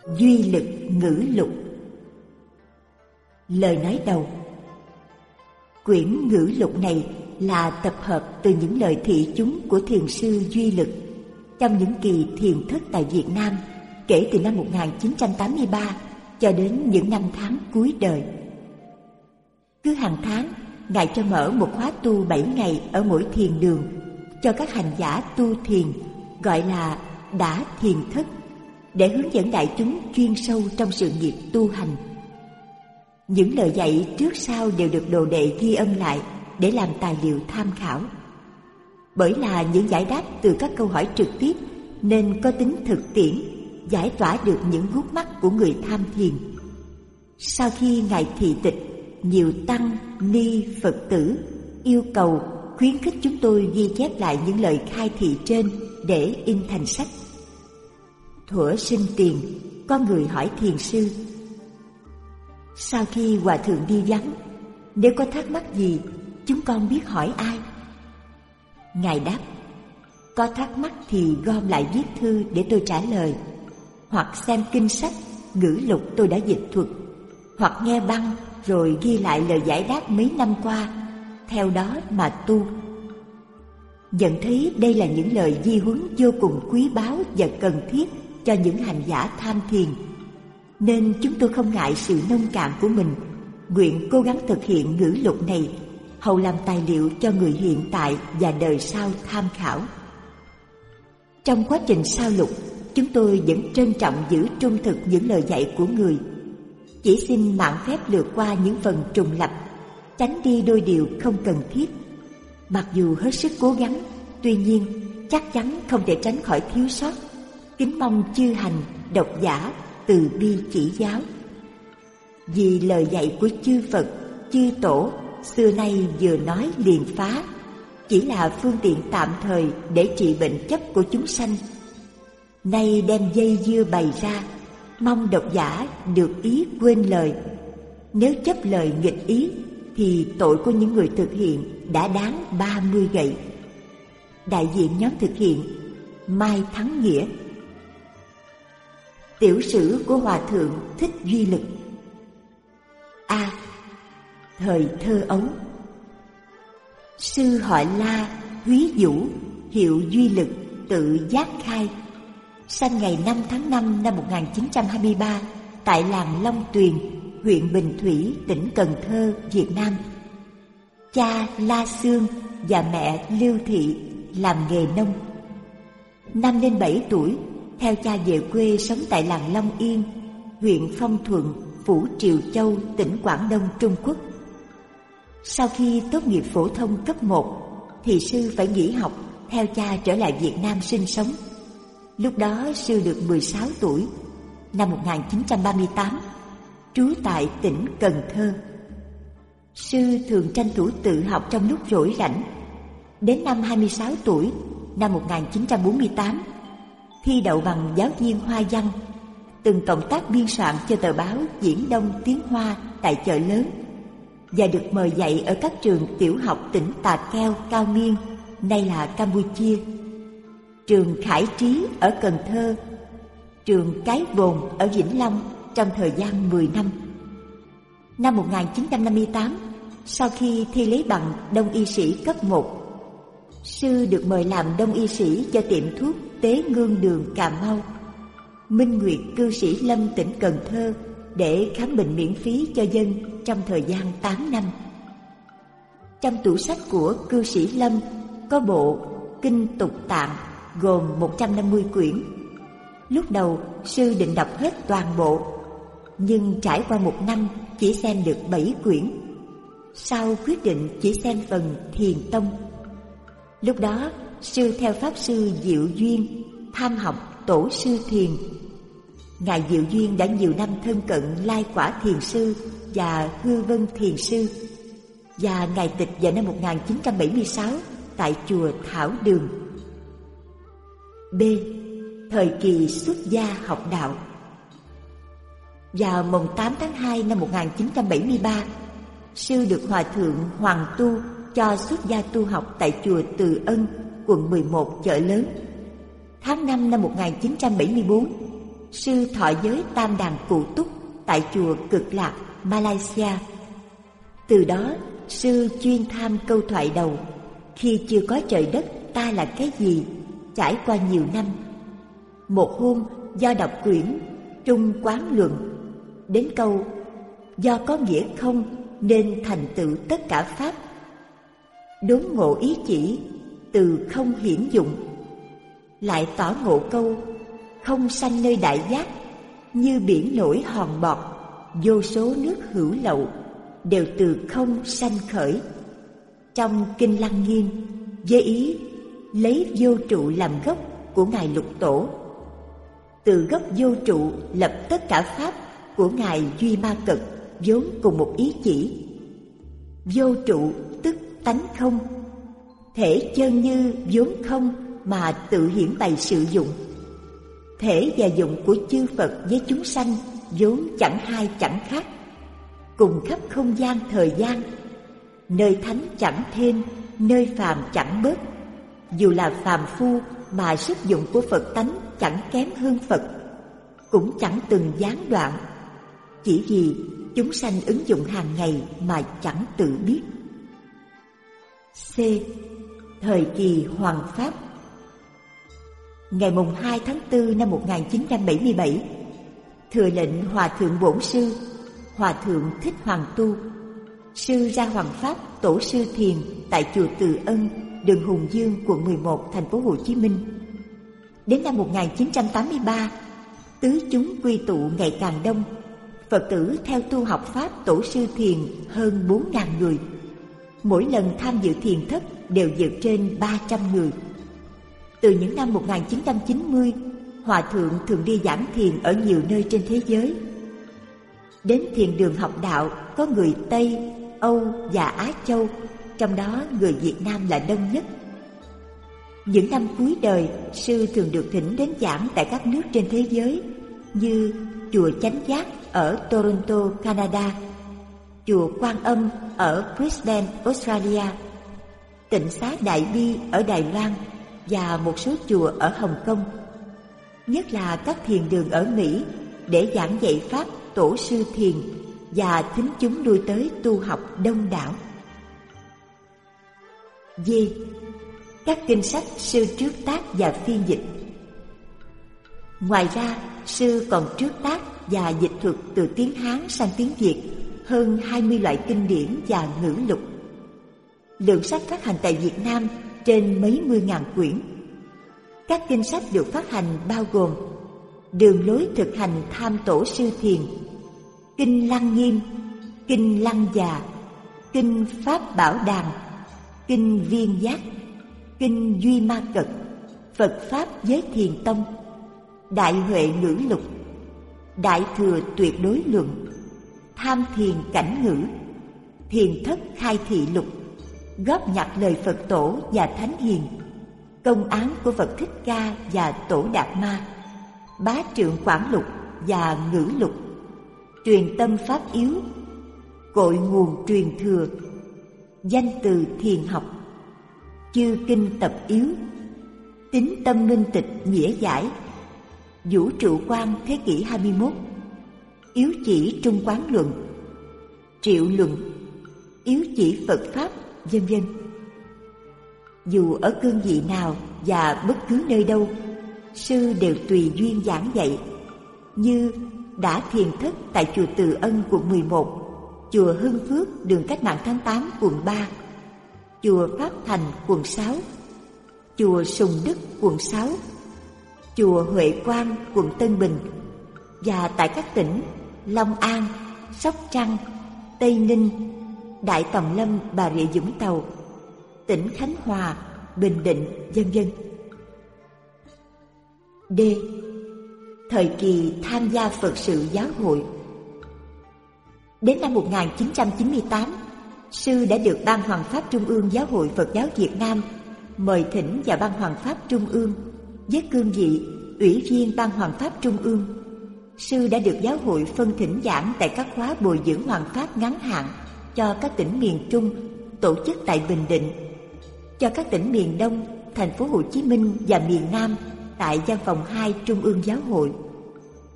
Duy lực ngữ lục. Lời nói đầu. Quyển ngữ lục này là tập hợp từ những lời thị chúng của thiền sư Duy Lực trong những kỳ thiền thất tại Việt Nam kể từ năm 1983 cho đến những năm tháng cuối đời. Cứ hàng tháng, Ngài cho mở một khóa tu 7 ngày ở mỗi thiền đường cho các hành giả tu thiền, gọi là đã thiền thất, để hướng dẫn đại chúng chuyên sâu trong sự nghiệp tu hành. Những lời dạy trước sau đều được đồ đệ ghi âm lại để làm tài liệu tham khảo. Bởi là những giải đáp từ các câu hỏi trực tiếp nên có tính thực tiễn, giải tỏa được những gút mắc của người tham thiền. Sau khi Ngài thị tịch, nhiều tăng, ni, Phật tử yêu cầu khuyến khích chúng tôi ghi chép lại những lời khai thị trên để in thành sách. Thuở sinh tiền, có người hỏi thiền sư: sau khi hòa thượng đi vắng, nếu có thắc mắc gì, chúng con biết hỏi ai? Ngài đáp: có thắc mắc thì gom lại viết thư để tôi trả lời, hoặc xem kinh sách, ngữ lục tôi đã dịch thuật, hoặc nghe băng rồi ghi lại lời giải đáp mấy năm qua, theo đó mà tu. Nhận thấy đây là những lời di huấn vô cùng quý báu và cần thiết cho những hành giả tham thiền, nên chúng tôi không ngại sự nông cạn của mình, nguyện cố gắng thực hiện ngữ lục này, hầu làm tài liệu cho người hiện tại và đời sau tham khảo. Trong quá trình sao lục, chúng tôi vẫn trân trọng giữ trung thực những lời dạy của người, chỉ xin mạn phép lược qua những phần trùng lặp, tránh đi đôi điều không cần thiết. Mặc dù hết sức cố gắng, tuy nhiên chắc chắn không thể tránh khỏi thiếu sót. Kính mong chư hành, độc giả từ bi chỉ giáo. Vì lời dạy của chư Phật, chư Tổ xưa nay vừa nói liền phá, chỉ là phương tiện tạm thời để trị bệnh chấp của chúng sanh. Nay đem dây dưa bày ra, mong độc giả được ý quên lời. Nếu chấp lời nghịch ý thì tội của những người thực hiện đã đáng 30 gậy. Đại diện nhóm thực hiện: Mai Thắng Nghĩa. Tiểu sử của Hòa Thượng Thích Duy Lực. A. Thời thơ ấu, sư họ La, Húy Vũ, hiệu Duy Lực, tự giác khai. Sanh ngày 5 tháng 5 năm 1923 tại làng Long Tuyền, huyện Bình Thủy, tỉnh Cần Thơ, Việt Nam. Cha La Xương và mẹ Lưu Thị làm nghề nông. Năm lên 7 tuổi, theo cha về quê sống tại làng Long Yên, huyện Phong Thuận, phủ Triều Châu, tỉnh Quảng Đông, Trung Quốc. Sau khi tốt nghiệp phổ thông cấp 1, thì sư phải nghỉ học, theo cha trở lại Việt Nam sinh sống. Lúc đó sư được 16 tuổi, năm 1938, trú tại tỉnh Cần Thơ. Sư thường tranh thủ tự học trong lúc rỗi rảnh. Đến năm 26 tuổi, năm 1948, thi đậu bằng giáo viên Hoa văn, từng cộng tác biên soạn cho tờ báo Diễn Đông Tiếng Hoa tại chợ lớn, và được mời dạy ở các trường tiểu học tỉnh Tà Keo, Cao Miên, nay là Campuchia, trường Khải Trí ở Cần Thơ, trường Cái Vồn ở Vĩnh Long trong thời gian 10 năm. Năm 1958, sau khi thi lấy bằng đông y sĩ cấp 1, sư được mời làm đông y sĩ cho tiệm thuốc Tế Ngương Đường, Cà Mau, Minh Nguyệt cư sĩ Lâm, tỉnh Cần Thơ, để khám bệnh miễn phí cho dân trong thời gian 8 năm. Trong tủ sách của cư sĩ Lâm có bộ Kinh Tục Tạng gồm 150 quyển. Lúc đầu sư định đọc hết toàn bộ, nhưng trải qua 1 năm chỉ xem được 7 quyển. Sau quyết định chỉ xem phần Thiền Tông. Lúc đó sư theo pháp sư Diệu Duyên tham học tổ sư thiền. Ngài Diệu Duyên đã nhiều năm thân cận Lai Quả Thiền Sư và Hư Vân Thiền Sư, và ngài tịch vào năm 1976 tại chùa Thảo Đường. B. Thời kỳ xuất gia học đạo. Vào mùng 8 tháng 2 năm 1973, sư được Hòa Thượng Hoàng Tu cho xuất gia tu học tại chùa Từ Ân, quận 11, Chợ Lớn. Tháng 5 năm 1974, sư thọ giới Tam Đàn Cụ Túc tại chùa Cực Lạc, Malaysia. Từ đó, sư chuyên tham câu thoại đầu "Khi chưa có trời đất, ta là cái gì?" trải qua nhiều năm. Một hôm, do đọc quyển Trung Quán Luận, đến câu "Do có nghĩa không nên thành tựu tất cả pháp", đốn ngộ ý chỉ từ không hiển dụng. Lại tỏ ngộ câu "Không sanh nơi đại giác, như biển nổi hòn bọt, vô số nước hữu lậu, đều từ không sanh khởi." Trong Kinh Lăng Nghiêm, với ý lấy vô trụ làm gốc của Ngài Lục Tổ, từ gốc vô trụ lập tất cả pháp của Ngài Duy Ma Cật vốn cùng một ý chỉ. Vô trụ tức tánh không, thể chân như vốn không mà tự hiển bày sự dụng. Thể và dụng của chư Phật với chúng sanh vốn chẳng hai chẳng khác, cùng khắp không gian thời gian, nơi thánh chẳng thêm, nơi phàm chẳng bớt. Dù là phàm phu mà sức dụng của Phật tánh chẳng kém hơn Phật, cũng chẳng từng gián đoạn, chỉ vì chúng sanh ứng dụng hàng ngày mà chẳng tự biết. C. Thời kỳ Hoằng Pháp. Ngày mùng 2 tháng 4 năm 1977, thừa lệnh Hòa Thượng Bổn Sư, Hòa Thượng Thích Hoàng Tu, sư ra Hoằng Pháp tổ sư thiền tại chùa Từ Ân, đường Hùng Dương, quận 11, thành phố Hồ Chí Minh. Đến năm 1983, tứ chúng quy tụ ngày càng đông, Phật tử theo tu học Pháp tổ sư thiền hơn 4.000 người. Mỗi lần tham dự thiền thất đều vượt trên 300 người. Từ những năm 1990, Hòa Thượng thường đi giảng thiền ở nhiều nơi trên thế giới. Đến thiền đường học đạo có người Tây, Âu và Á Châu, trong đó người Việt Nam là đông nhất. Những năm cuối đời, sư thường được thỉnh đến giảng tại các nước trên thế giới như chùa Chánh Giác ở Toronto, Canada, chùa Quan Âm ở Brisbane, Australia, Tịnh xá Đại Bi ở Đài Loan và một số chùa ở Hồng Kông, nhất là các thiền đường ở Mỹ để giảng dạy Pháp tổ sư thiền và thính chúng lui tới tu học đông đảo. D. Các kinh sách sư trước tác và phiên dịch. Ngoài ra, sư còn trước tác và dịch thuật từ tiếng Hán sang tiếng Việt hơn 20 loại kinh điển và ngữ lục. Lượng sách phát hành tại Việt Nam trên mấy mươi ngàn quyển. Các kinh sách được phát hành bao gồm Đường lối thực hành tham tổ sư thiền, Kinh Lăng Nghiêm, Kinh Lăng Già, Kinh Pháp Bảo Đàn, Kinh Viên Giác, Kinh Duy Ma Cật, Phật Pháp Giới Thiền Tông, Đại Huệ Ngữ Lục, Đại Thừa Tuyệt Đối Luận, Tham Thiền Cảnh Ngữ, Thiền Thất Khai Thị Lục, góp nhặt lời Phật Tổ và Thánh Hiền, Công án của Phật Thích Ca và Tổ Đạt Ma, Bá Trượng Quảng Lục và Ngữ Lục, Truyền Tâm Pháp Yếu, Cội Nguồn Truyền Thừa, Danh Từ Thiền Học, Chư Kinh Tập Yếu, Tín Tâm Minh Tịch Nghĩa Giải, Vũ Trụ Quan thế kỷ 21, Yếu Chỉ Trung Quán Luận, Triệu Luận, Yếu Chỉ Phật Pháp, vân vân. Dù ở cương vị nào và bất cứ nơi đâu, sư đều tùy duyên giảng dạy, như đã thiền thất tại chùa Từ Ân quận 11, chùa Hưng Phước đường Cách mạng tháng 8 quận 3, chùa Pháp Thành quận 6, chùa Sùng Đức quận 6, chùa Huệ Quang quận Tân Bình, và tại các tỉnh Long An, Sóc Trăng, Tây Ninh, Đại Tòng Lâm, Bà Rịa Vũng Tàu, tỉnh Khánh Hòa, Bình Định, vân vân. D. Thời kỳ tham gia Phật sự giáo hội. Đến năm 1998, sư đã được Ban Hoằng Pháp Trung ương Giáo hội Phật giáo Việt Nam mời thỉnh vào Ban Hoằng Pháp Trung ương với cương vị Ủy viên Ban Hoằng Pháp Trung ương. Sư đã được giáo hội phân thỉnh giảng tại các khóa bồi dưỡng Hoằng Pháp ngắn hạn cho các tỉnh miền Trung tổ chức tại Bình Định, cho các tỉnh miền Đông, thành phố Hồ Chí Minh và miền Nam tại Văn phòng 2 Trung ương Giáo hội,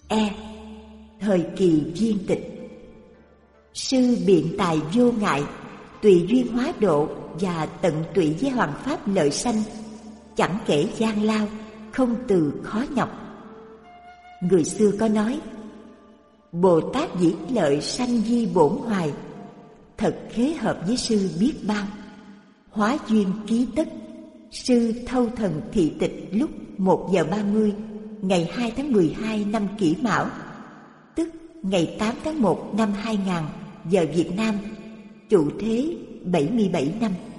Thời kỳ viên tịch. Sư biện tài vô ngại, tùy duyên hóa độ và tận tụy với hoằng pháp lợi sanh, chẳng kể gian lao, không từ khó nhọc. Người xưa có nói: Bồ Tát dĩ lợi sanh di bổn hoài, thật khế hợp với sư biết bao. Hóa duyên ký tất, sư thâu thần thị tịch lúc 1:30 ngày 2 tháng 12 năm Kỷ Mão, tức ngày 8 tháng 1 năm 2000 giờ Việt Nam, trụ thế 77 năm.